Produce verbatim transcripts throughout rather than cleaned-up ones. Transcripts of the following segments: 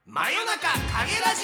真夜中影ラジ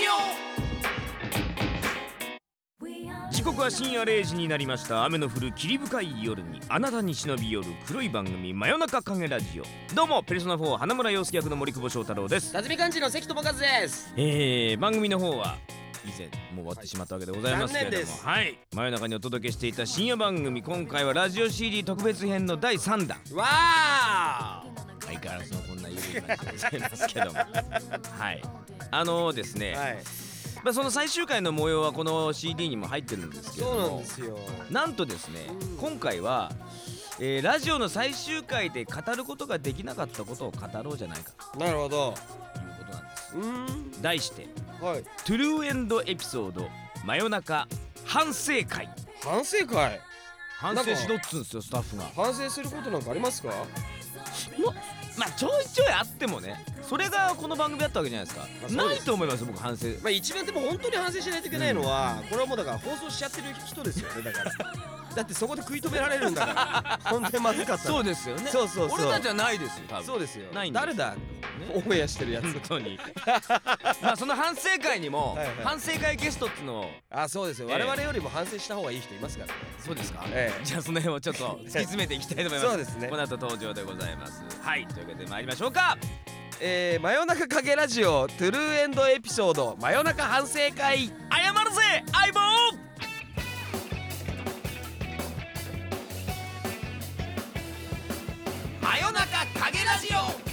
オ。時刻は深夜れいじになりました。雨の降る霧深い夜にあなたに忍び寄る黒い番組真夜中影ラジオ。どうもペルソナフォー花村洋介役の森久保祥太郎です。 辰巳幹事の関智和です。 えー、番組の方は以前もう終わってしまったわけでございますけれども、 残念です。 はい、真夜中にお届けしていた深夜番組、今回はラジオ シーディー 特別編のだいさんだん。 わー相変わらずのこんなゆるい感じでございますけどもはいあのー、ですね、 はい、 まあ、その最終回の模様はこの シーディー にも入ってるんですけれども、 そうなんですよ。 なんとですね、今回は、えー、ラジオの最終回で語ることができなかったことを語ろうじゃないかなるほど。 ということなんです。 うーん、 題してはい。 トゥルーエンドエピソード真夜中反省会。 反省会。 反省しろっつうんですよスタッフが。 反省することなんかありますか？ ままあちょいちょいあってもね、それがこの番組だったわけじゃないですか。 まあそうですないと思いますよ僕反省。 まあ一番でも本当に反省しないといけないのは、これはもうだから放送しちゃってる人ですよね。だからだってそこで食い止められるんだから本当にまずかった。 そうですよね。 そうそうそう。 俺たちはないですよ多分。 そうですよ。 ないんです誰だ、 ね、 オンエアしてるやつ。 本当にまあその反省会にもはいはい反省会ゲストっていうのを。 あ、そうですよ、 ええ我々よりも反省した方がいい人いますからね。 そうですか、 ええじゃあその辺をちょっと突き詰めていきたいと思います。 そうですね。 この後登場でございます。はい、というわけで参りましょうか。 えー、真夜中影ラジオトゥルーエンドエピソード真夜中反省会。 謝るぜ相棒。 真夜中影ラジオ。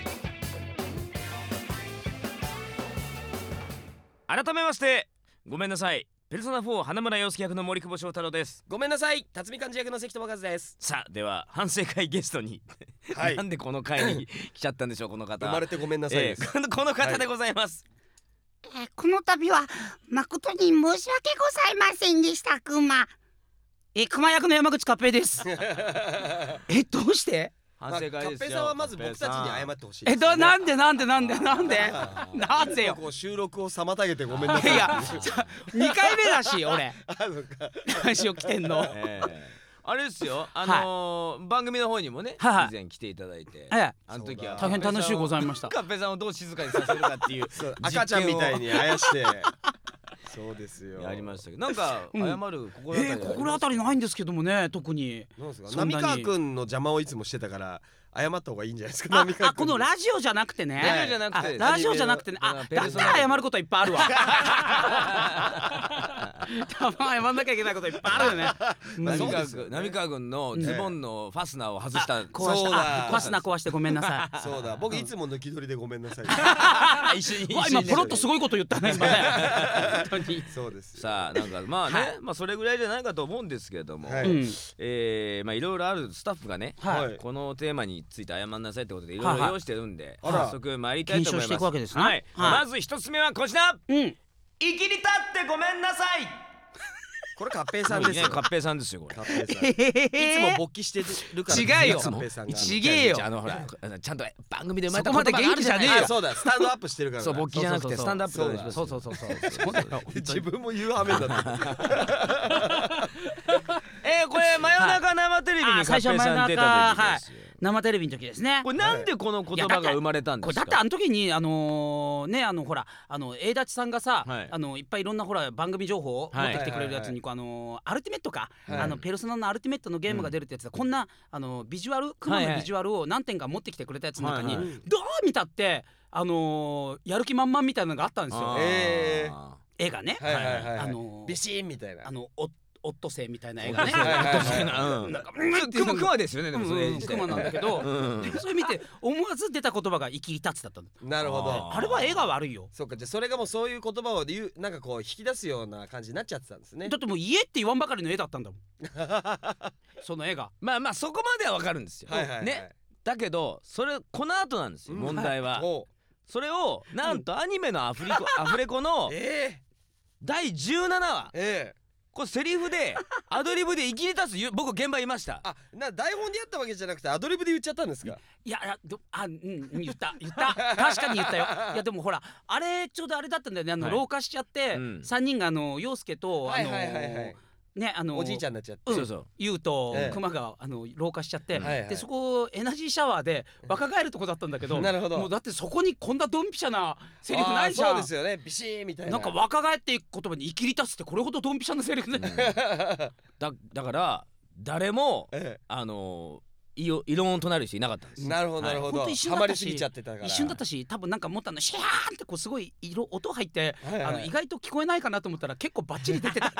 改めましてごめんなさい、ペルソナフォー花村洋介役の森久保祥太郎です。 ごめんなさい、辰巳幹事役の関智和です。 さあでは反省会ゲストにはいなんでこの会に来ちゃったんでしょうこの方。 生まれてごめんなさいです。 えー、このこの方でございます。 えーこの度は誠に申し訳ございませんでした。クマえ、熊役の山口勝平ですえ、どうして反省会ですよ。 カッペさんはまず僕たちに謝ってほしいえ、 ですよね。 どなんでなんでなんでなんでなぜよ。 こう収録を妨げてごめんなさい。 いやにかいめだし俺あ、そっか。 ラジオ来てんの。 えーあれですよ、あのー番組の方にもね、 はいはい以前来ていただいて、 ええあの時は大変楽しゅうございました。 カッペさんをどう静かにさせるかっていうそう赤ちゃんみたいにあやしてそうですよ。 やりましたけど、なんかうん謝る心当たりありえー、 ますか？ 心当たりないんですけどもね、特に。 なんですか、 そんなに浪川くんの邪魔をいつもしてたから謝った方がいいんじゃないですか。 あ浪川あ、このラジオじゃなくてね。 ラジオじゃなくてあラジオじゃなくてね。あ、だったら謝ることはいっぱいあるわたまに謝んなきゃいけないこといっぱいあるよね。うん浪川そうですよね君、浪川君のズボンのファスナーを外した。 壊した。 そうだあ、ファスナー壊してごめんなさいそうだ、僕いつも抜き取りでごめんなさい。 一緒にうわ、今ポロッとすごいこと言ったね今ね本当に。 そうですよ。 さあなんかまあね、 はいまあそれぐらいじゃないかと思うんですけれども、 はいうんえーまあいろいろあるスタッフがね、 はいこのテーマについて謝んなさいってことでいろいろ用意してるんで、 はいはい早速参りたいと思います。 検証していくわけですねはい、 はいまず一つ目はこちら。 うん。 いきり立ってごめんなさい。 これカッペイさんですよ。 カッペイさんですよこれ。 カッペイさん。いつも勃起してるから。 違うよカッペイさんが。 ちげえよあのほらちゃんと番組で生まれたそこまで言葉があるじゃねえよ。 元気じゃねえよあ、そうだ、スタンドアップしてるから。 そう、勃起じゃなくてスタンドアップそうだそうそうそうそうそうそうだよ自分も言う羽目だった。 えー、これ真夜中生テレビにカッペイさん出た時ですよ。 生テレビの時ですね。 これなんでこの言葉が生まれたんですか？ これだってあの時にあのーねあのほらあの栄立さんがさ、 はいあのいっぱいいろんなほら番組情報を持ってきてくれるやつはいにこうあのーアルティメットか、 はいあのペルソナのアルティメットのゲームが出るってやつで、こんなあのビジュアルクマのビジュアルを何点か持ってきてくれたやつの中に、 はいはいどう見たってあのーやる気満々みたいなのがあったんですよ。 えあ絵がね、 はいはいはいはい。 あのービシーンみたいな。 あのおオットセイみたいな絵がね。 はいはいはいーうんなんかうんっていうクマクマですよねでもそれうん自体クマなんだけど、 うんそれ見て思わず出た言葉が生きり立つだったの。 なるほど。 ああれは絵が悪いよ。 そうか、じゃあそれがもうそういう言葉を言う、なんかこう引き出すような感じになっちゃってたんですね。 だってもう家って言わんばかりの絵だったんだもんその絵が。 まあまあそこまではわかるんですよ。 はいはいはい。 ね。だけどそれこの後なんですようん問題は。 おう。 それをなんとアニメのアフリコアフレコのえだいじゅうななわえええ。 これセリフでアドリブでいきり立つゆ僕現場いました。 あ、な台本でやったわけじゃなくてアドリブで言っちゃったんですか。 いやいやどあうんうん言った言った確かに言ったよ。いやでもほらあれちょうどあれだったんだよね、あのはい老化しちゃって、 うんさんにんがあの陽介とあのはいはいはいはい。 ねあのおじいちゃんになっちゃって、 うんそうそうユウとええクマがあの老化しちゃって、 うんはいはいでそこエナジーシャワーで若返るとこだったんだけどなるほどもうだってそこにこんなドンピシャなセリフないじゃん。 あーそうですよね、ビシーみたいな。 なんか若返っていく言葉に生きり立つってこれほどドンピシャなセリフね、 だだから誰もえあの異を異論を唱える人いなかったんです。 えなるほどなるほど、 ほんと一瞬ハだったしマりすぎちゃってたから。 一瞬だったし多分なんか思ったのシャーンってこうすごい色音入って、 はいはいあの意外と聞こえないかなと思ったら結構バッチリ出てた、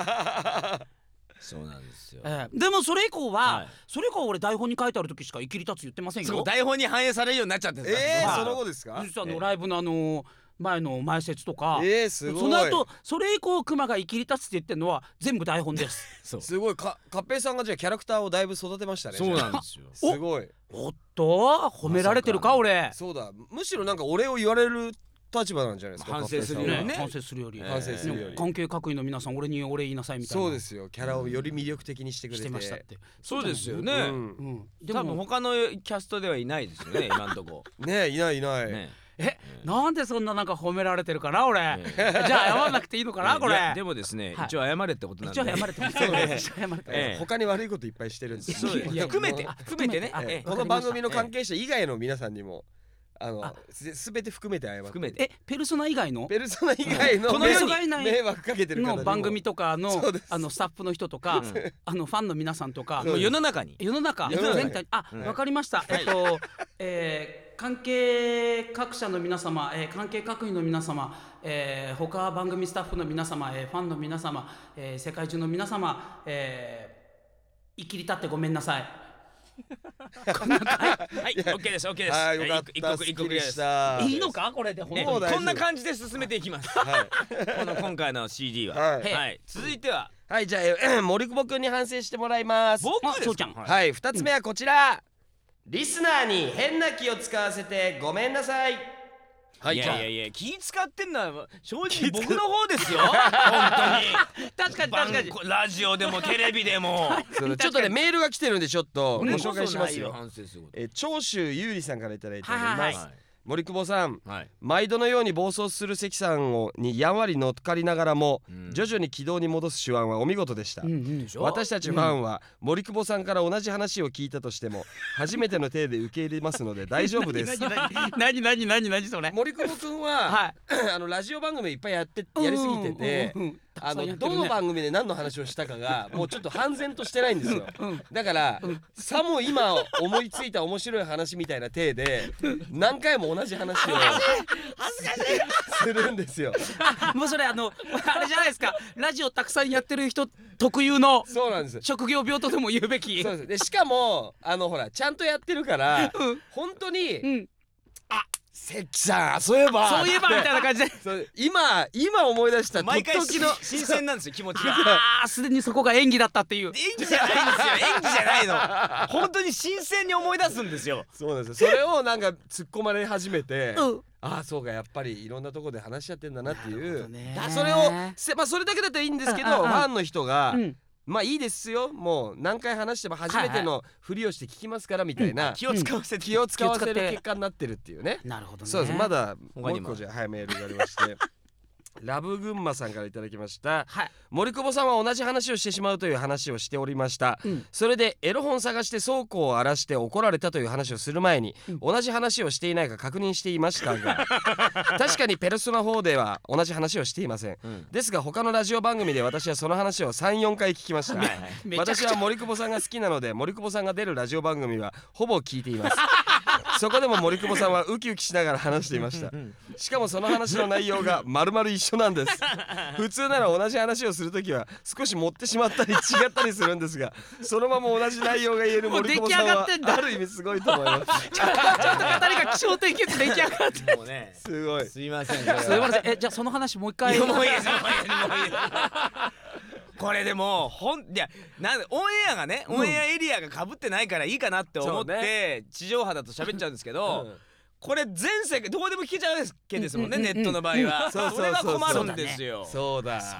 そうなんですよ。 ええでもそれ以降は、 はいそれ以降は俺台本に書いてある時しか生きり立つ言ってませんよ。 そう台本に反映されるようになっちゃってるんですはいえー、その後ですか？ 実はあええのライブのあの前の前説とか、 えー、すごい。 その後それ以降クマが生きり立つって言ってるのは全部台本ですそうすごいか、カッペイさんがじゃあキャラクターをだいぶ育てましたね。 そうなんですよ。 すごい。 おっと褒められてるかまさか俺そうだ、むしろなんかお礼を言われる立場なんじゃないですか。 反省するよりねカッペイさんは反省するより、 ええ反省するより。 関係各位の皆さん俺にお礼言いなさいみたいなそうですよ、キャラをより魅力的にしてくれしてて。 ましたってそうですようね。 ん、 うんで多分も他のキャストではいないですよね今んとこ。 ねえ、いないいない。 ね。 えなんでそんななんか褒められてるかな俺、 ええじゃあ謝らなくていいのかなこれいやでもですねはい一応謝れってことなんで。 一応謝れてますそうです一応謝れてます、 ええ他に悪いこといっぱいしてるんですよ。 そうですいや含めてもう含めてね。 あええこの番組の関係者以外の皆さんにもあのあすすべて含めて謝って。 含めて。 えペルソナ以外のペルソナ以外のこの迷世に迷惑かけてる方にもの番組とかのそうですあのスタッフの人とか、 うんあのファンの皆さんとかそうもう世の中に。 世の中世の中全体あ、 うんわかりました、えっと、えー関係各社の皆様、えー関係各位の皆様、えー他番組スタッフの皆様、えーファンの皆様、えー世界中の皆様、えー生きり立ってごめんなさい。こんな感はいオッケーですオッケーです。 はい、よかっ一た。 刻一刻です。 すっきりした。 じいいのかこれで本ね当にもう大丈夫こんな感じで進めていきます。 はい。 この今回の シーディー は。 はいはい。続いてははい、じゃあえ森久保くんに反省してもらいます。 僕ですか。 あそうちゃんはいはい、二つ目はこちら。リスナーに変な気を使わせてごめんなさい。はい、 いじゃあやいやいや気使ってんのは正直僕の方ですよ本当に。 確かに確かに番ラジオでもテレビでも。 そのちょっとねメールが来てるんでちょっとごうん紹介しますよ。 反省すること。 えー長州優里さんからいただいております。 はいはい森久保さん、 はい。 毎度のように暴走する関さんをにやんわり乗っかりながらも、 うん徐々に軌道に戻す手腕はお見事でした。 うんうん私たちファンは森久保さんから同じ話を聞いたとしても初めての体で受け入れますので大丈夫です。 何何何何それ森久保くんは、 はいあのラジオ番組いっぱいやってやりすぎてて、 うんうんうんあのどの番組で何の話をしたかがもうちょっと判然としてないんですよ。だから、さも今思いついた面白い話みたいな体で何回も同じ話をするんですよ。 もうそれあのあれじゃないですかラジオたくさんやってる人特有のそうなんです。 職業病とでも言うべき。 そうです。でしかもあのほらちゃんとやってるから、 うん本当に、 うん関さんそういえばそういえばみたいな感じでそう今今思い出したとっ毎回ときの新鮮なんですよ気持ちが。 あーすでにそこが演技だったっていう。 演技じゃないんですよ演技じゃないの。本当に新鮮に思い出すんですよ。 そうなんですよ。それをなんか突っ込まれ始めて、 うんああそうかやっぱりいろんなところで話しちゃってんだなっていう。 ねだそれをせまあそれだけだったらいいんですけど、 うんうんうんファンの人が、 うんまあいいですよもう何回話しても初めてのふりをして聞きますからみたいな、 気を使わせて気を使わせる気を使って結果になってるっていうね。 なるほどね。 そうです。まだもう他にも一個じゃはいメールがありましてラブ群馬さんからいただきました。 はい。 森久保さんは同じ話をしてしまうという話をしておりました、 うんそれでエロ本探して倉庫を荒らして怒られたという話をする前に、 うん同じ話をしていないか確認していましたが確かにペルソナフォーでは同じ話をしていません、 うんですが他のラジオ番組で私はその話を さん,よん 回聞きましたはいはいめちゃくちゃ私は森久保さんが好きなので森久保さんが出るラジオ番組はほぼ聞いていますそこでも森久保さんはウキウキしながら話していましたしかもその話の内容が丸々一緒なんです普通なら同じ話をするときは少し持ってしまったり違ったりするんですがそのまま同じ内容が言える森久保さんもう出来上がはってんだある意味すごいと思いますちょっと二人が気象点結出来上がって。 もうねすごいすいません。 すいません。えじゃあその話もう一回。 いやもういいですもういいですもういいですこれでもほんいやなんでオンエアがね、オンエアエリアがかぶってないからいいかなって思っそうて、地上波だと喋っちゃうんですけど、 うんこれ全世界どこでも聞けちゃうわけですもんね、 うんうんうんうんネットの場合は、 そうそうそうそれが困るんそうですよ。 そうだ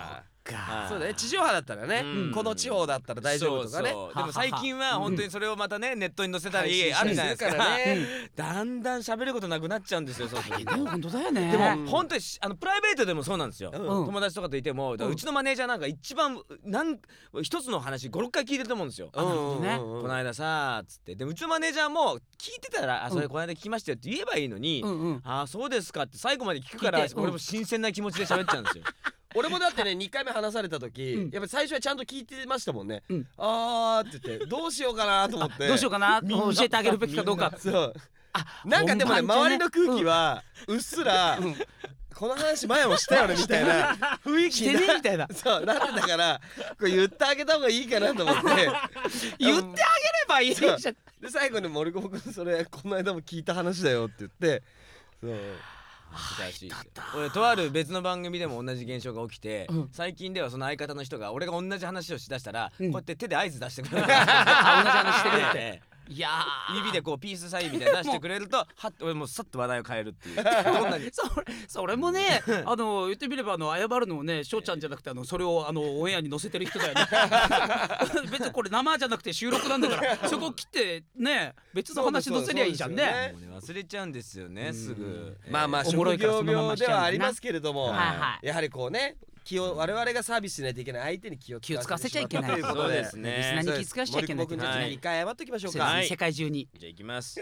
かそうだね、地上波だったらね、 うんこの地方だったら大丈夫とかね。 そうそうでも最近は本当にそれをまたねネットに載せたりあるじゃないですか。 ね。 だんだん喋ることなくなっちゃうんですよ。そうそう大変だよ本当だよね。 でも本当にしあのプライベートでもそうなんですよ。 うん友達とかといても、だからうちのマネージャーなんか一番なん一つの話ごろっかい聞いてると思うんですよ。 うんうんうんうんねこの間さーっつってでうちのマネージャーも聞いてたら「あそれこの間聞きましたよ」って言えばいいのにうんうん 「あそうですか」って最後まで聞くから聞いてうん俺も新鮮な気持ちで喋っちゃうんですよ。 俺もだってねにかいめ話された時、 うんやっぱ最初はちゃんと聞いてましたもんね、 うんあーって言ってどうしようかなと思ってどうしようかな教えてあげるべきかどうか。 そうあなんかでもね本番中周りの空気はうっすら、この話前もしたよねみたいな雰囲気してねみたいな。 そうなってたからこれ言ってあげた方がいいかなと思って言ってあげればいいじゃん。 で最後に森久保君それこの間も聞いた話だよって言ってそう難しい俺とある別の番組でも同じ現象が起きて、 うん最近ではその相方の人が俺が同じ話をしだしたら、 うんこうやって手で合図出してくれるあ同じ話してくれて。 ええいやー指でこうピースサインみたいなの出してくれるとはっ俺もうさっと話題を変えるっていうどんなにそれそれもねあの言ってみればあの謝るのもね翔ちゃんじゃなくてあのそれをあのオンエアに載せてる人だよね別にこれ生じゃなくて収録なんだからそこを切ってね別の話載せりゃいいじゃんね。 もうね忘れちゃうんですよねすぐ。 まあまあおもろ職いからそのま業病ましちゃうんだなではありますけれども、 はいはいやはりこうね気を我々がサービスしないといけない相手に気を気を使わせちゃいけないということでそうですねリスナーに気使わしちゃいけない森久保君ちょっとはい一回謝っときましょうか、 はいそうですね世界中に。 じゃあいきます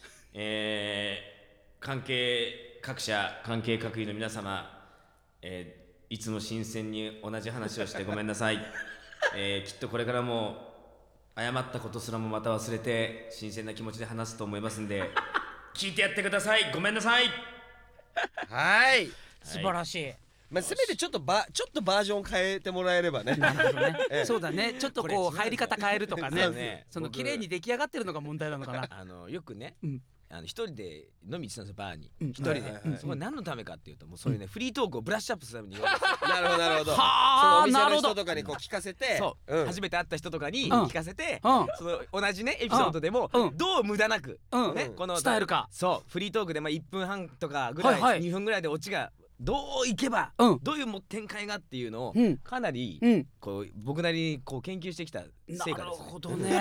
えー、関係各社関係各位の皆様、えー、いつも新鮮に同じ話をしてごめんなさい、えー、きっとこれからも謝ったことすらもまた忘れて新鮮な気持ちで話すと思いますんで聞いてやってください。ごめんなさい。 はい素晴らしい。 まあせめてちょっとバちょっとバージョン変えてもらえればねなるほどねええそうだねちょっとこう入り方変えるとかねそうねその綺麗に出来上がってるのが問題なのかな。 あのよくね、 うんあの一人で飲みに行ってたんですよバーにうん一人で、 はいはいはいそこ何のためかっていうともうそういうね、フリートークをブラッシュアップするために言われてなるほどなるほどはあそのお店のなるほど人とかにこう聞かせてそう、 うん初めて会った人とかにうん聞かせて、 うんその同じねエピソードでも、 うんどう無駄なく、 うんねこの伝えるか。 そうフリートークでまあいっぷんはんとかぐらい、 はいはいにふんぐらいでオチがどういけば、 うんどういうも展開がっていうのを、 うんかなり、 うんこう僕なりにこう研究してきたな成果るですね。 ほどね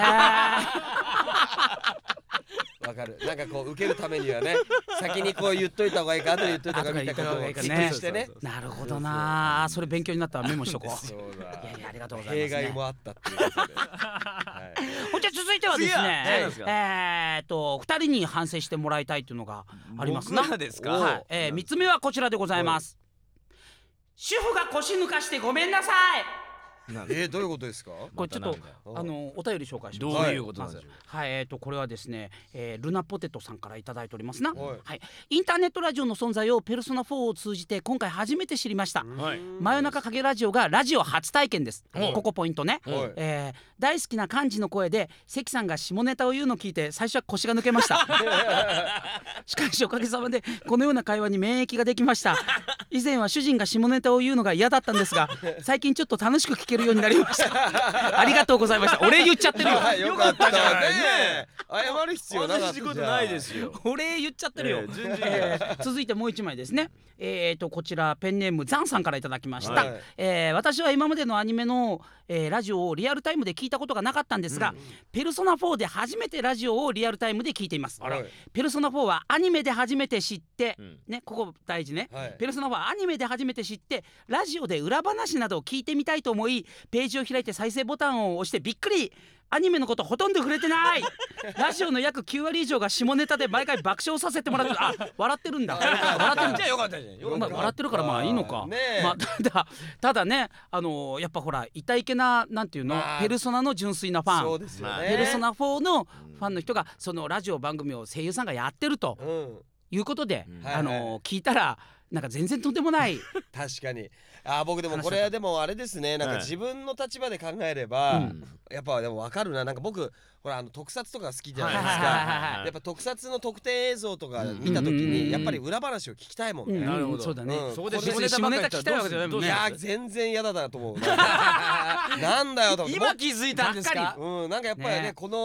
わかるなんかこう受けるためにはね先にこう言っといた方がいいか後で言っといた方がいいか後で言っといた方がいいかね実験してねなるほどなそれ勉強になったらメモしとこう。 そうだいやいやありがとうございます、ね、 弊害もあったっていうことで、はいほんじゃ続いてはです次はね何なんですかえーっとふたりに反省してもらいたいというのがありますな。 僕らですか。 はい、えー、みっつめはこちらでございます。主婦が腰抜かしてごめんなさい。 なんでえー、どういうことですかこれちょっとまたなんだよあのお便り紹介します。 どういうことなんでしょう。 はい、えー、とこれはですね、えールナポテトさんからいただいておりますな、 はいはい、インターネットラジオの存在をペルソナフォーを通じて今回初めて知りました。 はい真夜中影ラジオがラジオ初体験です。 はいここポイントね、 はいえー大好きな幹事の声で関さんが下ネタを言うのを聞いて最初は腰が抜けましたしかしおかげさまでこのような会話に免疫ができました。以前は主人が下ネタを言うのが嫌だったんですが最近ちょっと楽しく聞けるようになりましたありがとうございました。お礼言っちゃってるよあよかったよかったじゃないね謝る必要なかった同じことないですよ。 お礼言っちゃってるよ、 ええ全然えー続いてもう一枚ですね。えー、とこちらペンネームザンさんからいただきました、 はいえー私は今までのアニメの、えーラジオをリアルタイムで聞いたことがなかったんですが、ペルソナフォーで初めてラジオをリアルタイムで聞いています。 あらペルソナフォーはアニメで初めて知って、 うんね、ここ大事ね、 はいペルソナフォーはアニメで初めて知ってラジオで裏話などを聞いてみたいと思いページを開いて再生ボタンを押してびっくり。アニメのことほとんど触れてないラジオの約きゅうわり以上が下ネタで毎回爆笑させてもらってる。あ笑ってるんだ笑ってるんだじゃあよかったじゃん。よかったまあ、笑ってるからまあいいのか、 ねえまあ、ただただね、あのーやっぱほらいたいけななんていうの、 まあペルソナの純粋なファン、 そうですよねペルソナフォーのファンの人がそのラジオ番組を声優さんがやってるとうんいうことで、 うんあのーはいはい聞いたらなんか全然とんでもない確かにあ僕でもこれはでもあれですねなんかはい自分の立場で考えれば、 うんやっぱでも分かるななんか僕ほらあの特撮とか好きじゃないですはいはいはいはいかはいやっぱ特撮の特典映像とか見た時うんうんうんうんにやっぱり裏話を聞きたいもんね、 うんなるほどそうだね、 うんそこで別に下ネタばっかり下ネタ聞きたいわけじゃないもんねいやー全然嫌だなと思うなんだよと思って今気づいたんですか。 うんなんかやっぱりねねこの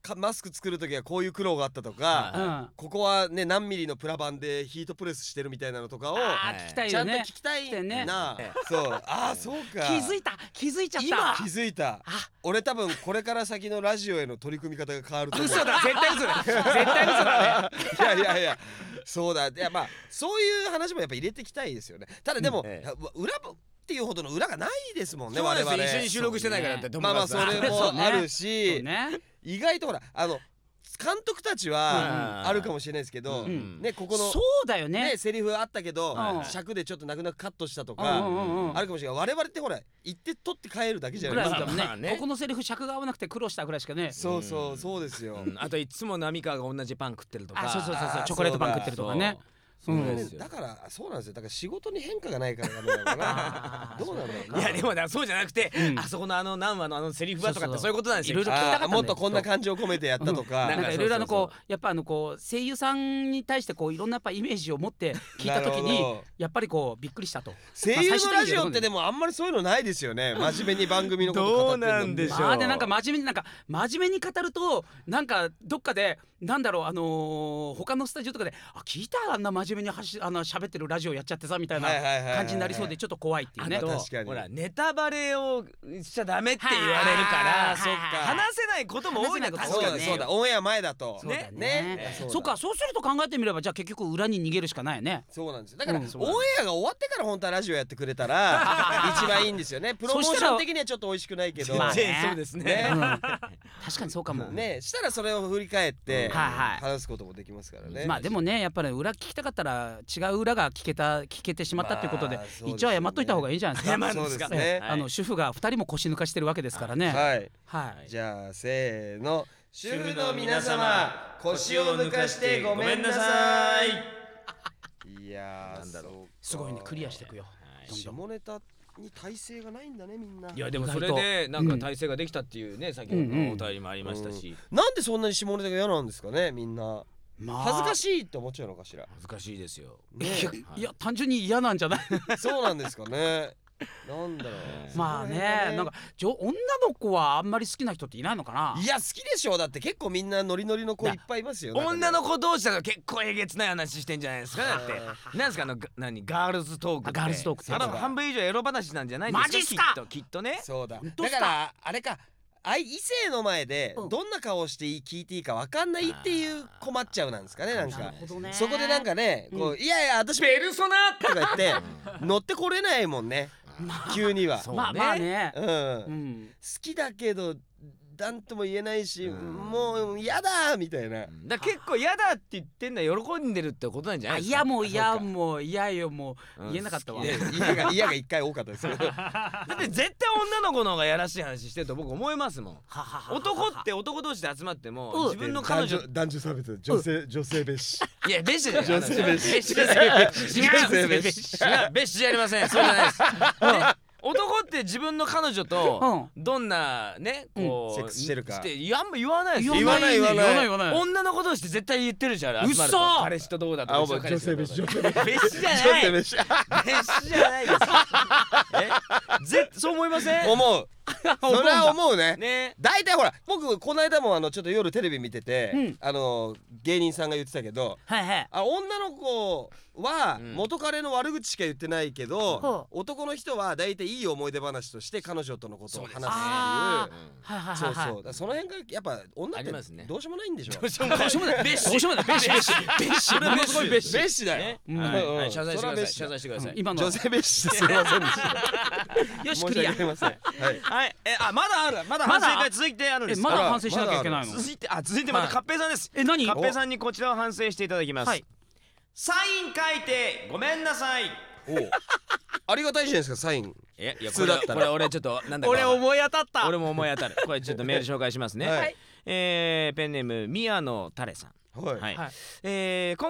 かマスク作る時はこういう苦労があったとか、 はいうんここはね何ミリのプラ板でヒートプレスしてるみたいなのとかをあー聞きたいちゃんとよね聞きたい聞きたいねな、そうああそうか気づいた気づいちゃった今気づいたあ俺多分これから先のラジオへの取り組み方が変わると思う嘘だ絶対嘘だ絶対嘘だねいやいやいやそうだいやまあそういう話もやっぱ入れていきたいですよね。ただでも、 うんええ裏っていうほどの裏がないですもんねそうですよ我々 一緒に収録してないからだってまあまあそれもあるし、 そうね意外とほらあの監督たちはうんあるかもしれないですけど、 うんねここのそうだよねねセリフあったけど、 うん尺でちょっと泣く泣くカットしたとうんか、 うんうんうんあるかもしれない。我々ってほら行って取って帰るだけじゃぐないですか。 らいだもんね,、 まあねここのセリフ尺が合わなくて苦労したぐらいしかねそうそうそうですよ。 うんあといつも浪川が同じパン食ってるとかあそうそうそうそうあーチョコレートパン食ってるとかねそううんそうですよだからそうなんですよ。だから仕事に変化がないからダメなのかな。どうなんだろうな。 いやでもだそうじゃなくて、 うんあそこのあの何話のあのセリフはとかってそうそうそういうことなんですよ。 いろいろ聞きたかったんだよあーもっとこんな感情を込めてやったとか。 なんかなんかいろいろあのそうそうこうやっぱあのこう声優さんに対してこういろんなやっぱイメージを持って聞いた時になるほどやっぱりこうびっくりしたと声優のラジオってでもあんまりそういうのないですよね。真面目に番組のこと語ってるのどうなんでしょうまあでなんか真面目になんか真面目に語るとなんかどっかでなんだろうあのー他のスタジオとかであ聞いたあんな真面目にはしあの喋ってるラジオやっちゃってさみたいなはいはいはいはい感じになりそうでちょっと怖いっていうねあと確かにほらネタバレをしちゃダメって言われるからはいそっかはい話せないことも多いのか話せないことそう確かにだそうだオンエア前だとそうだねねそうかそうすると考えてみればじゃあ結局裏に逃げるしかないよねそうなんですよ。だから、 うんオンエアが終わってから本当はラジオやってくれたら一番いいんですよね。プロモーション的にはちょっと美味しくないけどまあねそうですねねうん確かにそうかもねしたらそれを振り返ってはいはい話すこともできますからね。 まあでもねやっぱり裏聞きたかったら違う裏が聞けた聞けてしまったっていうことでまあそうですよね一応謝っといた方がいいんじゃないですか謝るんそうですかですね。 はいあの主婦がふたりも腰抜かしてるわけですからねはい。 はいじゃあせーの。主婦の皆様腰を抜かしてごめんなさい。いやーなんだろうそうかすごいねクリアしていくよどんどん下ネタに耐性がないんだねみんな。 いやでもそれでなんか体制ができたっていうね先ほどのお便りもありましたしなんでそんなに下ネタが嫌なんですかねみんな。 まあ恥ずかしいって思っちゃうのかしら。 恥ずかしいですよ。 ねいやいや単純に嫌なんじゃないそうなんですかね。なんだろう。 まあそこら辺がねなんかじょ女の子はあんまり好きな人っていないのかないや好きでしょう。だって結構みんなノリノリの子いっぱいいますよ。 女の子同士だから結構えげつない話してんじゃないですかだってあなんですかあのが何ガールズトークってあガールズトークってあのやつだ半分以上エロ話なんじゃないですかマジっすかきっときっとねそうだ。 当っすかだからあれか。あい異性の前でうんどんな顔をしていい聞いていいかわかんないっていう困っちゃうなんですかねなんなるかほどねそこでなんかねこうういやいや私ペルソナとか言って乗ってこれないもんね急にはそうまあまあねうんう好んきだけどなんとも言えないしうんもう嫌だみたいなだから結構嫌だって言ってんのは喜んでるってことなんじゃなあいですかいやもういやそうかもういやよもううん言えなかったわね嫌が嫌が一回多かったですけどだって絶対女の子の方がやらしい話してると僕思いますもんはははは男って男同士で集まってもうん自分の彼女男女差別女性女性蔑視いやベッシュ女性蔑視ベッシュです違う女性蔑視違うベッシュじゃありませんそうじゃないですね男って自分の彼女とどんなねこうセックスしてるかしてあんま言わないですよ言わない言わない言わない言わない女の子同士って絶対言ってるじゃん集まると嘘彼氏とどうだとかあお前彼氏とどうだとか女性蔑視ベッシュじゃない女性蔑視ベッシュじゃないですえぜそう思いません思うそれは思うねね大体ほら僕この間もあのちょっと夜テレビ見てて、 うんあの芸人さんが言ってたけどはいはいあ女の子はうん元彼の悪口しか言ってないけど、 は男の人は大体いい思い出話として彼女とのことを話すっていうあはいはいそうはいそうだからその辺がやっぱ女ってありますねどうしようもないんでしょどうしようもないどうしようもないベッシュどうしようもないベッシュベッシュベッシュものすごいベッシュベッシュだよ、 ねうんはいうんはい謝罪してくださいそれはベッシュ謝罪してください今の女性ベッシュですいませんでしたよしクリア申し訳ありませんはいはいえあまだあるまだ反省会続いてあるんですえまだ反省しなきゃいけないの続いてあ続いてまたはいカッペイさんですえ何カッペイさんにこちらを反省していただきます、 はいサイン書いてごめんなさいおうありがたいじゃないですかサインえいや普通だったらこれこれ俺ちょっとなんだか俺思い当たった俺も思い当たるこれちょっとメール紹介しますね、 はいえーペンネーム宮野タレさんはい、 はい、 はいえー今回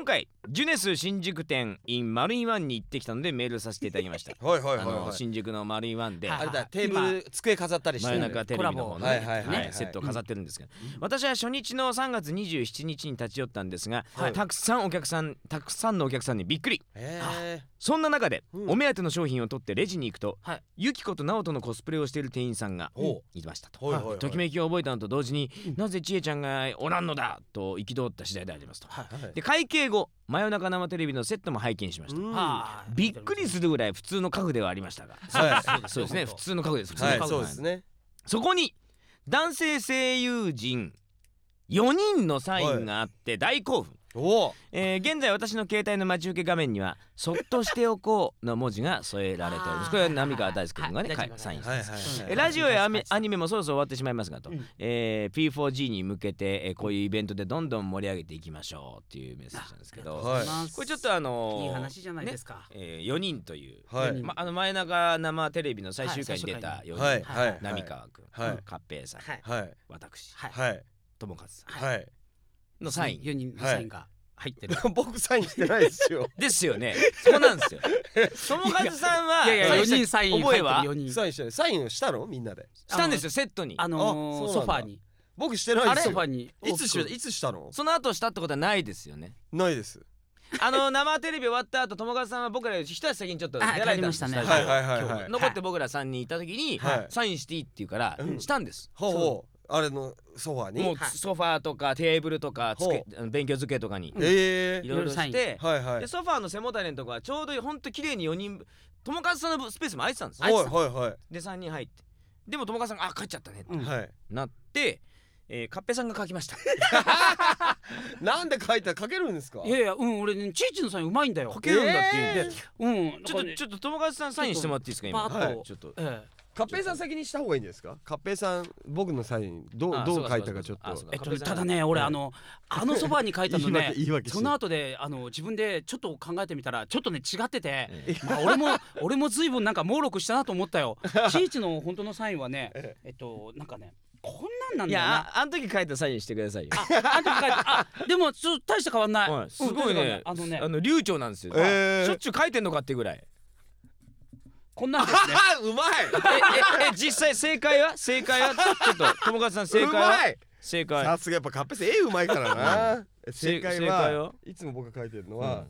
ジュネス新宿店 in マルイワンに行ってきたのでメールさせていただきましたはいはいあのはいはい。 新宿のマルイワンではいあれだテーブル机飾ったりしてる。 真夜中テレビの方のねはいはいはいはいセットを飾ってるんですけど、私は初日のさんがつにじゅうしちにちに立ち寄ったんですが、 はいたくさんお客さんたくさんのお客さんにびっくり。 ええ。 そんな中で、 うんお目当ての商品を取ってレジに行くと、 はいユキコとナオトのコスプレをしている店員さんがほいましたと、 はいはいはいときめきを覚えたのと同時に、なぜちえちゃんがおらんのだと憤った次第でありますと。 はいで会計後真夜中生テレビのセットも拝見しました、 うんはあびっくりするぐらい普通の家具ではありましたが、 はいそうですね普通の家具です普通のはい家具、 そうですね。 そこに男性声優陣よにんのサインがあって大興奮、 おお。 えー現在私の携帯の待ち受け画面には「そっとしておこう」の文字が添えられております。これは浪川大輔君がね、 はいかサインしてます。 はいはいはい。 えラジオやアメアニメもそろそろ終わってしまいますがと、 うんえー、ピーフォージー に向けて、えーこういうイベントでどんどん盛り上げていきましょうっていうメッセージなんですけど、 はいこれちょっとあのーいい話じゃないですか。 えーよにんという、 はいま、あの前中生テレビの最終回に出たよにん、 はいはい浪川君、 はいカッペイさん、 はいはい私はいはい友和さはい。 んのサインよにんのサインが入ってる、 僕サインしてないですよ。 ですよね。そうなんですよ。友和さんはいやいやよにんサイン覚えは入ってるよにんサインしてない。サインをしたのみんなで。 したんですよセットに。 あのーあそうなんだソファーに僕してないですよ。 ソファーにいつし大きくいつしたの？ その後したってことはないですよね。 ないです。 あの生テレビ終わった後友和さんは僕らより一足先にちょっと出あられたんです帰りましたねスタジオはいはいはいはい残って僕らさんにんいた時に、 はいサインしていいって言うから、 うんしたんです。 ほうほう。あれのソファーに。 もうはいソファーとかテーブルとかつけほあの勉強机とかにええ。 いろいろして、 はいはい。 でソファーの背もたれのとこはちょうどほんと綺麗によにん友和さんのスペースも空いてたんですよ。 はいはいはい。 でさんにん入ってでも友和さんが「あ帰っちゃったね」ってうんはい。 なって、えー、カッペさんが書きましたなんで書いた書けるんですか？ いやいやうん俺ねちいちのサインうまいんだよ書けるんだっていうんで、 うんちょっとちょっと友和さんサインしてもらっていいですか今。 パーッとはいちょっとええカッペイさん先にした方がいいんですか？カッペイさん僕のサインどうあどそううか書いたかちょっとそうかそう。かえっとただね俺はいあのあのソファーに書いたのね言い訳言い訳してその後であの自分でちょっと考えてみたらちょっとね違ってて、 えまあ、俺も俺も随分なんか猛録したなと思ったよ。ちいちの本当のサインはねええっとなんかねこんなんなんいだよな。 やああの時書いたサインしてくださいよ。 ああんた書いてあでもちょっと大して変わんない、 はい、すうんごいね。 あのねあの流暢なんですよ。 えーしょっちゅう書いてんのかっていうぐらい。 こんなんですね。 あうまい。 えええ実際正解は正解はちょっと友和さん正う解はまい。 正解。 さすがやっぱカッペイさん絵うまいからな。正解正解ははいつも僕が書いてるのは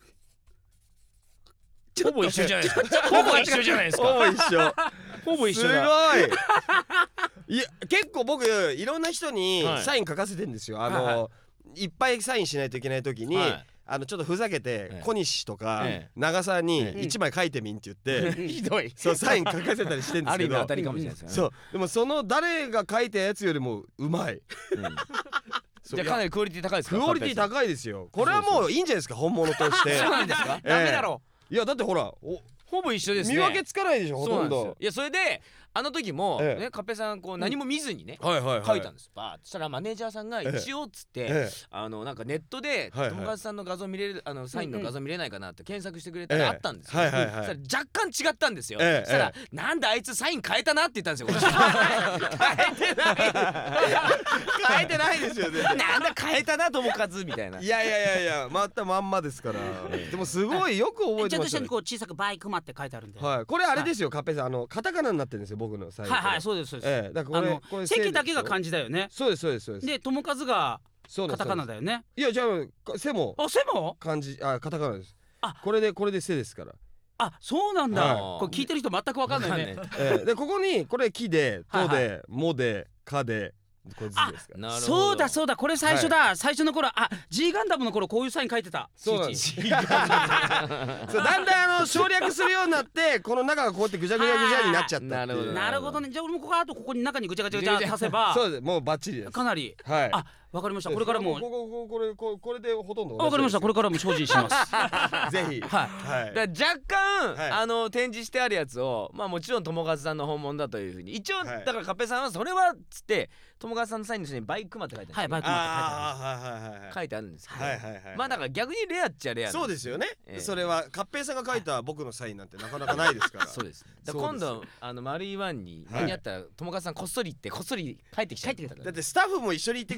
ほぼ一緒じゃないですか。ほぼ一緒じゃないですほか。 ぼ一緒。 ほぼ一緒だ。 すごい。いや結構僕いろんな人にはいサイン書かせてんですよ。あはいはのいっぱいサインしないといけない時に、 はいあのちょっとふざけて、 ええ小西とか、 ええ長澤にええ一枚書いてみんって言って、 ひどい。 そうサイン書かせたりしてんですけどある意味当たりかもしれないですよね。 そうでもその誰が書いたやつよりもうまい。 うんそうじゃあかなりクオリティ高いですか。 クオリティ高いですよ。これはもういいんじゃないですか本物として。 そうなんですか。 ええダメだろいやだってほらおう。ほぼ一緒ですね。 見分けつかないでしょほそうなんとんど。 ですよいやそれであの時もええねカッペさんこう何も見ずにねはいはいはい。 書いたんです。バーッとそしたらマネージャーさんがええ一応っつってええあのなんかネットではいはい友和さんの画像見れるあのサインの画像見れないかなって検索してくれたええらあったんですよ。 はいはいはいそしたら若干違ったんですよ。そええしたらえなんだあいつサイン変えたなって言ったんですよ。この人変えてない。 変えてないですよね。 なんだ変えたな友和みたいな。 いやいやいやいやまたまんまですから。でもすごいよく覚えちゃんと下にてますよね。 こう小さくバイクマって書いてあるんで。 はいこれあれですよカッペイさんあのカタカナになってるんですよ僕のサイン。 はいはいそうですそうです。 ええだからこれあのこれ席だけがじ。 漢字だよね。 そうですそうですそうです。 で友和がそうなんですカタカナだよね。 いやじゃあ背もあ背も？ 漢字あカタカナです。 あこれでこれで背ですから。 あそうなんだ。 はいこれ聞いてる人全くわかんないね。 わかんええでここにこれ木ではいはいとでもでかでこれ図ですから。 なるほど。 そうだそうだこれ最初だ、最初の頃あ G ガンダムの頃こういうサイン書いてた。 そうなんです。そうだんだんあの省略するようになってこの中がこうやってぐちゃぐちゃぐちゃになっちゃったっていう。 なるほどなるほどね。じゃあ俺もここあとここに中にぐちゃぐちゃぐちゃ足せばそうですもうバッチリです。 かなり。 はい。 あわかりました。これからもこここここれここれでほとんど同じです。 わかりました。これからも精進します。 ぜひ。 はい。 はい。 だから若干、 はいあの展示してあるやつをまあもちろん友和さんの本物だというふうに一応、 はいだからカッペさんはそれはっつって友和さんのサインの下にバイクマって書いてあるんですよはいバイクマって書いてあああはいはいはいはい。 書いてあるんですけど、 はいはいはい。 まあだから逆にレアっちゃレアなんそうですよねええ。 それはカッペイさんが書いた僕のサインなんてなかなかないですから。 そうですだそうですから今度あのマルイワンに間に合ったら友和さんこっそり行ってこっそり帰ってきちゃったから、 だってスタッフも一緒に行ってくんないってや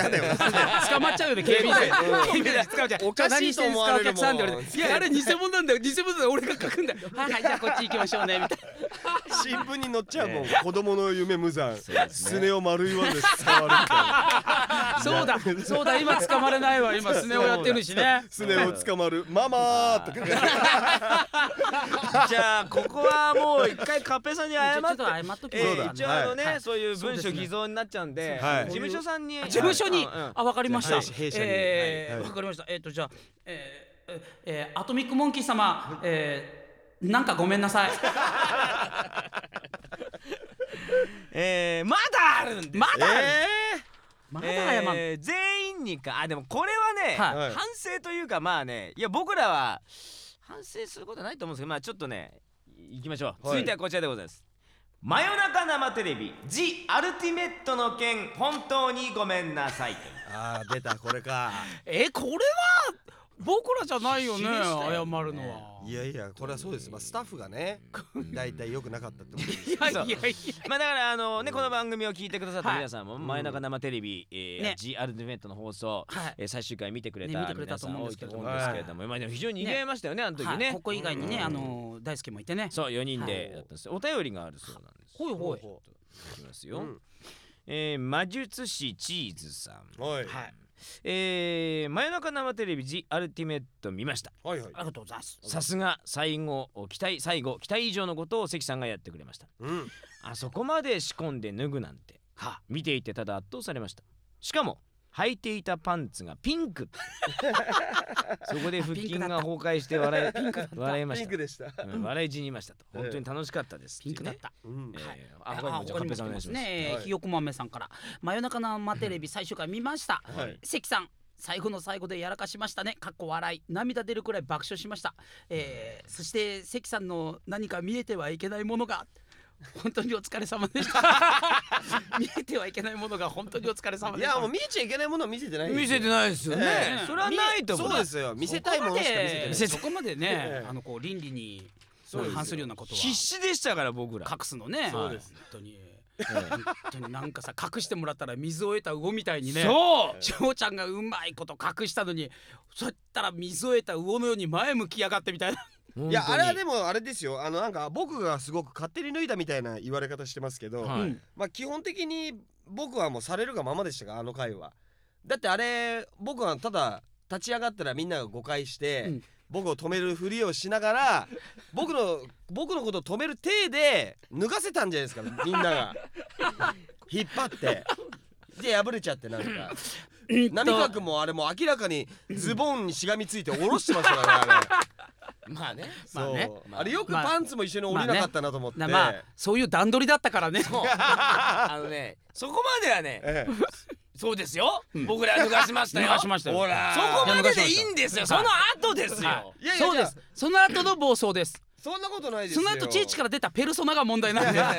嫌だよ捕まっちゃうよね警備員さんうん警備員さん捕まっちゃうおかしいと思われるもん何してんすかお客さんって言われていやあれ偽物なんだよ偽物なんだよ俺が書くんだよはいはいじゃあこっち行きましょうねみたい新聞に載っちゃうもん、子供の夢無残、 そうですねすねを丸いわで伝わるみたいななそうだそうだ今捕まれないわ今スネ夫やってるしねすねを捕まるママーとかじゃあここはもう一回カッペさんに謝ってちょっと謝っときえますー一応あのね、 はいそういう文書そうですね偽造になっちゃうんで、 はい事務所さんに事務所に、 うんうんあ、わかりました。 弊社弊社にえーはいわかりました。えっ、とじゃあ、えーえーえーアトミックモンキー様、えー、なんかごめんなさい。 えー、まだあるんですまだある、 えまだ謝る、 えー全員にかあでもこれはね、 はいはい反省というかまあねいや僕らは反省することはないと思うんですけどまあちょっとねいきましょう、 はい続いてはこちらでございます。真夜中生テレビ「ジ・アルティメットの件本当にごめんなさい」というあー出たこれかえこれは僕らじゃないよね。 必死でした謝よねるのは。 いやいやこれはそうです、まあ、スタッフがね大体良くなかったってことですいやいやいや。 まあだからあのねこの番組を聞いてくださったはい皆さんも真夜中生テレビ「えーねジ・アルティメット」の放送、 はいえー最終回見てくれねた見てくれたと皆さん多い思うんですけどと思うんですけれども、まあでも非常に賑わいましたよねあの時ね、 はい、ここ以外にね、 うんあの大輔もいてね。 そうよにんでだったんですよ。お便りがあるそうなんです。 ほいほいちょっといきますよ、 うんえー魔術師チーズさん、 はいはい。 えー真夜中生テレビ「ジ・アルティメット」見ました。 はいはいありがとうございます。 さすが最後期待最後期待以上のことを関さんがやってくれました。 うんあそこまで仕込んで脱ぐなんては見ていてただ圧倒されました。しかも履いていたパンツがピンクそこで腹筋が崩壊して笑い笑いましたピンクでしたうん笑い死にましたと本当に楽しかったですピンクだった。 うんえーはいああ他にもじゃあカンペ他にも来てさんお願いします。 ますね。 はいひよこ豆さんから真夜中生テレビ最終回見ました。 はい関さん最後の最後でやらかしましたね。かっこ笑い涙出るくらい爆笑しました。えー、そして関さんの何か見えてはいけないものが本当にお疲れ様でした見えてはいけないものが本当にお疲れ様いでした。 やもう見えちゃいけないものは見せてないですよ見せてないですよね、 ええそれはないと思うそうですよ見せたいものしか見せてない見せそこまでねええあのこう倫理にそうですよ反するようなことは必死でしたから僕ら隠すのね。 そうです本当に本当になんかさ隠してもらったら水を得た魚みたいにね。 そう翔ちゃんがうまいこと隠したのにそうやったら水を得た魚のように前向きやがってみたいな。 いやあれはでもあれですよあのなんか僕がすごく勝手に脱いだみたいな言われ方してますけど、 はいうんまあ基本的に僕はもうされるがままでしたがあの回はだってあれ僕はただ立ち上がったらみんなが誤解して、 うん僕を止めるふりをしながら僕の僕のことを止める体で脱がせたんじゃないですかみんなが引っ張ってで破れちゃってなんか浪川君もあれもう明らかにズボンにしがみついて下ろしてましたからねあれまあねまあねそうあれよくパンツも一緒に降りなかったなと思って、 なまあそういう段取りだったからね。 あのねそこまではねええそうですよ、僕ら脱がしましたよ脱がしましたよ。 ほらそこまででいいんですよその後ですよ、 はいいやいやそうです。その後の暴走です。 そんなことないですよその後チーチから出たペルソナが問題なんで。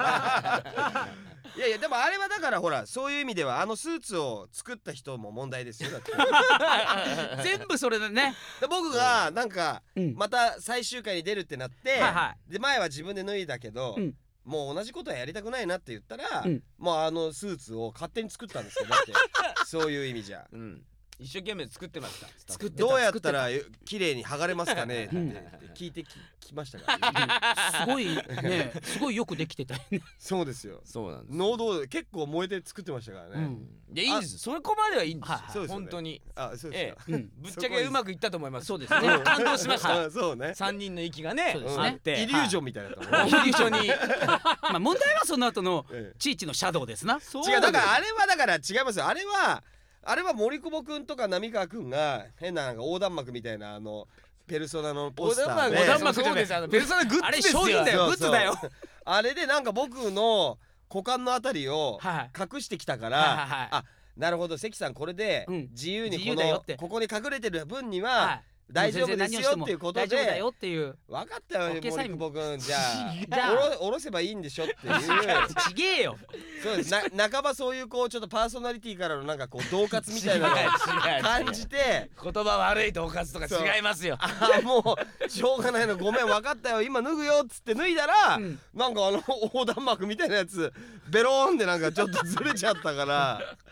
いやいやでもあれはだからほらそういう意味ではあのスーツを作った人も問題ですよだって全部それでね。 で僕がなんかうんまた最終回に出るってなって、 はいはで前は自分で脱いだけど、 うんもう同じことはやりたくないなって言ったら、 うんもうあのスーツを勝手に作ったんですよだってそういう意味じゃうん、一生懸命作ってました作ってたどうやっ作ったら綺麗に剥がれますかねってうん聞いてききましたから、ね、 すごいねすごいよくできてたよね。 そうですよそうなんです能動で結構燃えて作ってましたからね、 うんいやいいんですそこまではいいんですよ、 はいそうですよね本当にあそうえですか、 うんぶっちゃけうまくいったと思いますそうですね。 うん感動しましたあそうねさんにんの息がねそうですねあってイリュージョンみたいなと思う、 一緒にまあ問題はその後のええチーチのシャドウですな。 違うだからあれはだから違いますよあれはあれは森久保くんとか浪川くんが変ななんか横断幕みたいなあのペルソナのポスターで横断幕そうですあのペルソナグッズですよあれ商品だよそうグッズだよ。 あれでなんか僕の股間のあたりをはい隠してきたから、 はいはいはいあなるほど関さんこれでうん自由に自この、 由だよってここに隠れてる分にははい大丈夫ですよっていうことで大丈夫だよっていう。 分かったよ森 OK サイン久保くんじゃじゃああおろ下ろせばいいんでしょっていうちげえよ。 そうですな半ばそういうこうちょっとパーソナリティからのなんかこう恫喝みたいなのを感じて言葉悪い恫喝とか違いますよあもうしょうがないのごめん分かったよ今脱ぐよっつって脱いだら、 うんなんかあの横断幕みたいなやつベローンでなんかちょっとずれちゃったから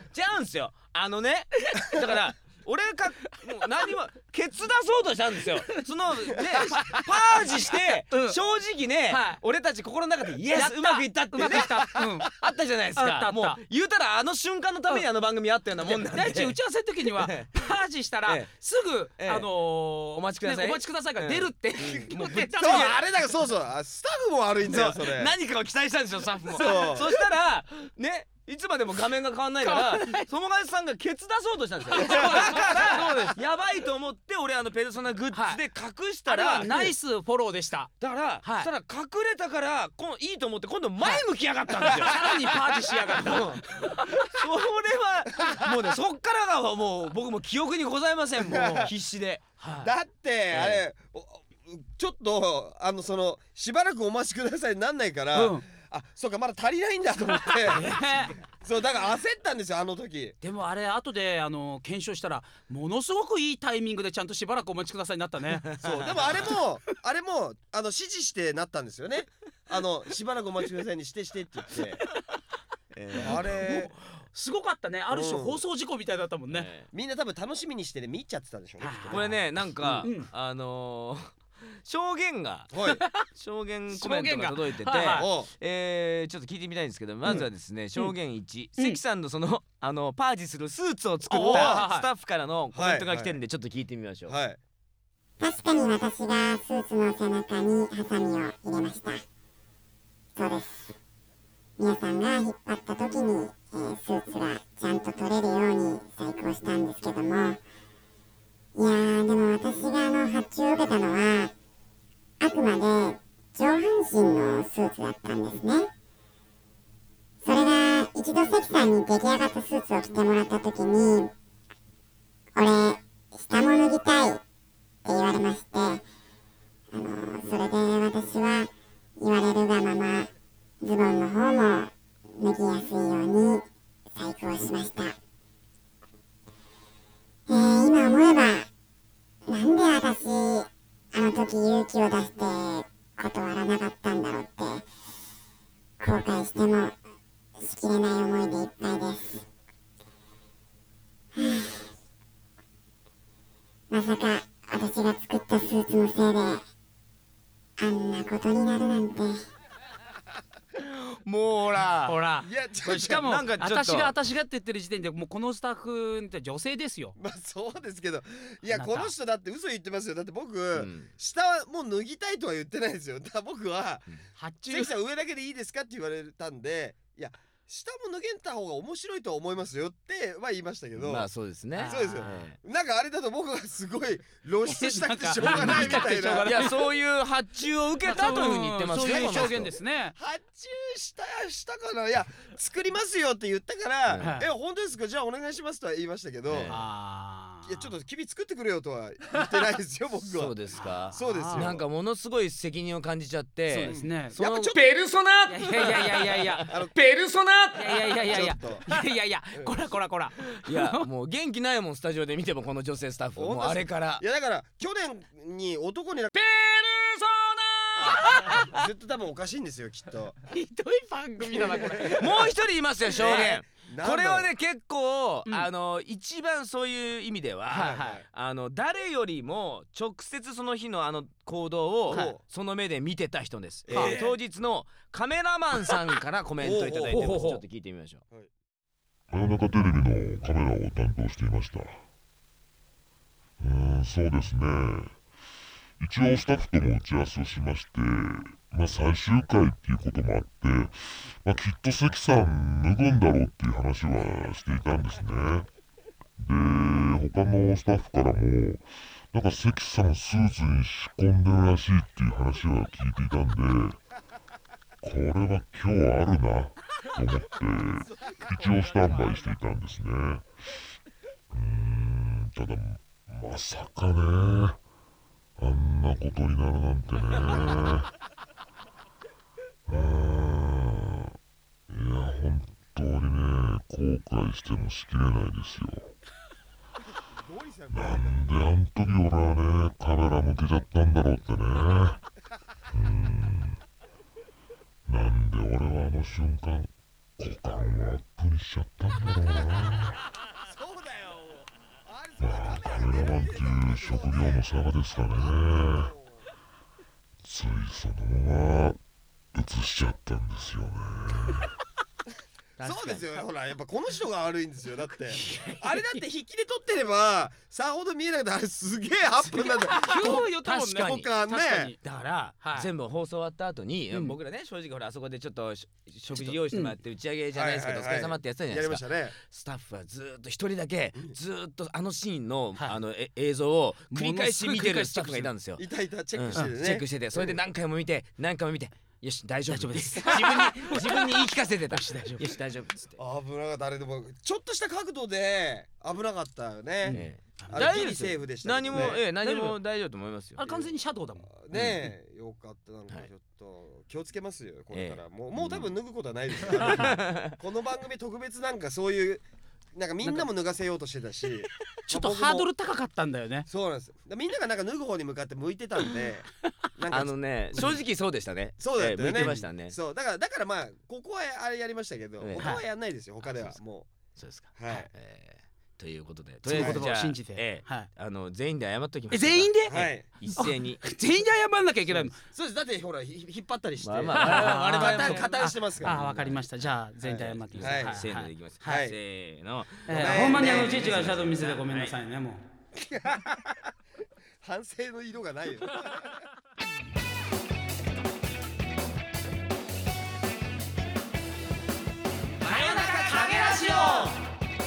違うんですよ。あのねだから俺かもう何もケツ出そうとしたんですよ。そのねパージして、うん、正直ね、はい、俺たち心の中でイエスうまくいったってね、うん、あったじゃないですか。もう言うたらあの瞬間のためにあの番組あったようなもんなんで、 第一打ち合わせの時にはパージしたらすぐ、ええ、あのー、 お待ちください、 ね、お待ちくださいから出るって、 うん、もうぶっそうあれだからそうそうスタッフも悪いんだよそれ。 何かを期待したんですよスタッフも。そうそしたらねいつまでも画面が変わんないから友達さんがケツ出そうとしたんですよ。だからやばいと思って俺あのペルソナグッズで隠したら、 はい、ナイスフォローでした。 だから、はい、そしたら隠れたからこいいと思って今度前向きやがったんですよ、はい、 さらにパージしやがった。それはもうねそっからがもう僕も記憶にございません。もう必死で、 はい、だってあれ、えー、ちょっとあのそのしばらくお待ちくださいになんないから、うん、あそうかまだ足りないんだと思ってそうだから焦ったんですよあの時。 でもあれ後であの検証したらものすごくいいタイミングでちゃんとしばらくお待ちくださいになったね。 そうでもあれもあれもあの指示してなったんですよね。あのしばらくお待ちくださいにしてしてって言って、えー、あれすごかったね。ある種放送事故みたいだったもんね、 えー、みんな多分楽しみにしてね見ちゃってたんでしょうね。 これねなんか、うん、あのー証言が、はい、証言コメントが届いてて、はいはい、えー、ちょっと聞いてみたいんですけど、まずはですね、うん、証言いち、うん、関さんのそのあのパージするスーツを作ったスタッフからのコメントが来てるんでちょっと聞いてみましょう。はいはい、 確かに私がスーツの背中にハサミを入れました。そうです。皆さんが引っ張った時に、えー、スーツがちゃんと取れるように細工をしたんですけども、いやーでも私があの発注を受けたのはあくまで上半身のスーツだったんですね。それが一度関さんに出来上がったスーツを着てもらった時に、俺下も脱ぎたいって言われまして、あのー、それで私は言われるがままズボンの方も脱ぎやすいように細工をしました。えー、今思えばなんで私あの時勇気を出して断らなかったんだろうって後悔してもしきれない思いでいっぱいです。まさか私が作ったスーツのせいであんなことになるなんて。 もうほらほらいやこれしかも私が私がって言ってる時点でもうこのスタッフって女性ですよ。 まあそうですけど、いやこの人だって嘘言ってますよ。だって僕、うん、下はもう脱ぎたいとは言ってないですよ。だから僕は、うん、発注関さん上だけでいいですかって言われたんで、いや下も脱げた方が面白いと思いますよっては言いましたけど、 まあそうですね。 そうですよ。なんかあれだと僕がすごい露出したくてしょうがないみたいな。 いやそういう発注を受けたというふうに言ってますね。 そういう表現ですね。 発注したしたかな。いや作りますよって言ったから、え本当ですかじゃあお願いしますとは言いましたけど、いやちょっと君作ってくれよとは言ってないですよ僕は。 そうですか。 そうですよ。 なんかものすごい責任を感じちゃって。 そうですね。 やっぱちょっとペルソナ。いやいやいやいやいや。あのペルソナ。いやいやいやいやいやいやいやこらこらこら。いやもう元気ないもんスタジオで見てもこの女性スタッフもうあれから。 いやだから去年に男になペルソナ。 ずっと多分おかしいんですよきっと。 ひどい番組だなこれ。 もう一人いますよ証言。これはね結構、うん、あの一番そういう意味では、はいはい、あの誰よりも直接その日のあの行動を、はい、その目で見てた人です、えー、当日のカメラマンさんからコメントいただいてます。ちょっと聞いてみましょう。 真夜中テレビのカメラを担当していました。うーんそうですね、一応スタッフとも打ち合わせをしまして、まあ、最終回っていうこともあって、まあ、きっと関さん脱ぐんだろうっていう話はしていたんですね。で、他のスタッフからもなんか関さんスーツに仕込んでるらしいっていう話は聞いていたんで、これは今日あるなと思って一応スタンバイしていたんですね。うーんただまさかねあんなことになるなんてね。うーんいや本当にね後悔してもしきれないですよ。なんであん時俺はねカメラ向けちゃったんだろうってね。うーんなんで俺はあの瞬間股間をアップにしちゃったんだろうな。 んっていう職業の差がですかね。ついそのまま映しちゃったんですよね。 そうですよ、ほらやっぱこの人が悪いんですよ。だってあれだって引きで撮ってればさほど見えなくて、あれすげえアップなんだよ。 今日よったもんね。 確かに他ね確かにだから、 はい全部放送終わった後に、 うん僕らね正直ほらあそこでちょっとし食事用意してもらって打ち上げじゃないですけど、 はいはいはいお疲れ様ってやってたじゃないですか。 やりましたね。 スタッフはずーっと一人だけずーっとあのシーンの、 はいあのえ映像を繰り返し見てものすごい繰り返しるスタッフがいたんですよ。 いたいたチェックしてうんてね。 チェックしてて、それで何回も見て何回も見て、よし大丈夫です自分に自分に言い聞かせてた。よし大丈夫よし大丈夫っつって。 危なかったあれでもちょっとした角度で危なかったよね。 ええあれ大丈夫ですギリセーフでしたけどね。 何も、ええ何大丈も大丈夫と思いますよ。 あれ完全にシャドウだもん。 ねえ、よかった。なんかはいちょっと気をつけますよこれから。 ええもうもう多分脱ぐことはないですからこの番組特別なんかそういうなんかみんなも脱がせようとしてたし、 ちょっとハードル高かったんだよね。 そうなんです。みんながなんか脱ぐ方に向かって向いてたんで、なんかあのね正直そうでしたね。 そうだったよね。 ええ向いてましたね。 そうだからだからまあここはあれやりましたけど、 ええ他はやんないですよ。他ではもそうですか。 うはいえーということで、 そういう言葉をじゃあ信じてええはいあの全員で謝っときまえしょうか。 全員ではい。 一斉に。 全員で謝んなきゃいけないの。 そうです。だってほらひ引っ張ったりして、 まあまああれあれは加担加担してますから。 あ、わかりました。じゃあ全員で謝ってください。 はいせーのでいきます。 はいせーの。 えはいーほんまにあのうちいちがシャドウ見せてごめんなさいねもう。 反省の色がないよ。 真夜中影ラジオ。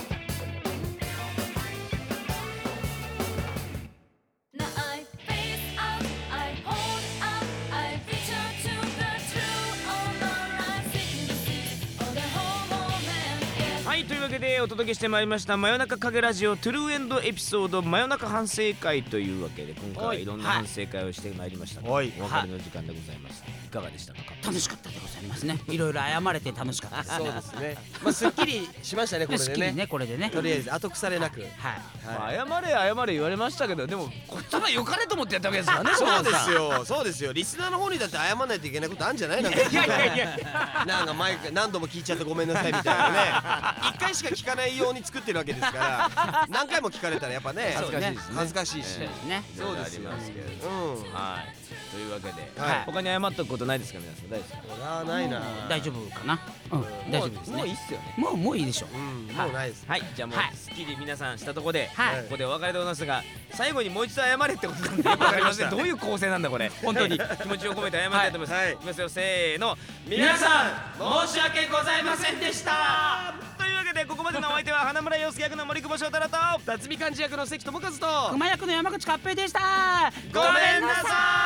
Now I face up, I hold up, I return to the truth on the rising sea of the whole moment. はい、というわけでお届けしてまいりました真夜中影ラジオトゥルーエンドエピソード真夜中反省会というわけで、今回はいろんな反省会をしてまいりましたが、おはい別れの時間でございます。いかがでしたか。 楽しかったでございますね。いろいろ謝れて楽しかったです。 そうですね。まあすっきりしましたねこれすっきりでね。 ねこれでね。 とりあえず後腐れなく。 はい。 はいまあ謝れ謝れ言われましたけど、でもこっちが良かれと思ってやったわけですからね。 そうですよ。 よ。そうですよ。リスナーの方にだって謝らないといけないことあるんじゃない？なんかいやいやいや。 なんか前何度も聞いちゃってごめんなさいみたいなね。一回しか聞かないように作ってるわけですから何回も聞かれたらやっぱね恥ずかしいですね恥ずかしいし、 えね。 そうですよありますけれど。 うんはい。というわけで、 はい他に謝ったことないですか皆さん。大丈夫ですか。 これはないな。 大丈夫かな。うん大丈夫ですもうもういいね。 っすよね。 もうもういいでしょう。 うんもうないです。 はい、じゃあもうはいすっきり皆さんしたところで、 はいここでお別れでございますが、最後にもう一度謝れってことなんでよくわかりません。どういう構成なんだこれ。本当に気持ちを込めて謝りたいと思います。 はいいきますよ、せーの。 皆さん申し訳ございませんでした。 というわけでここまでのお相手は花村洋介役の森久保祥太郎と辰巳幹事役の関智和と熊役の山口勝平でした。 ごめんなさい。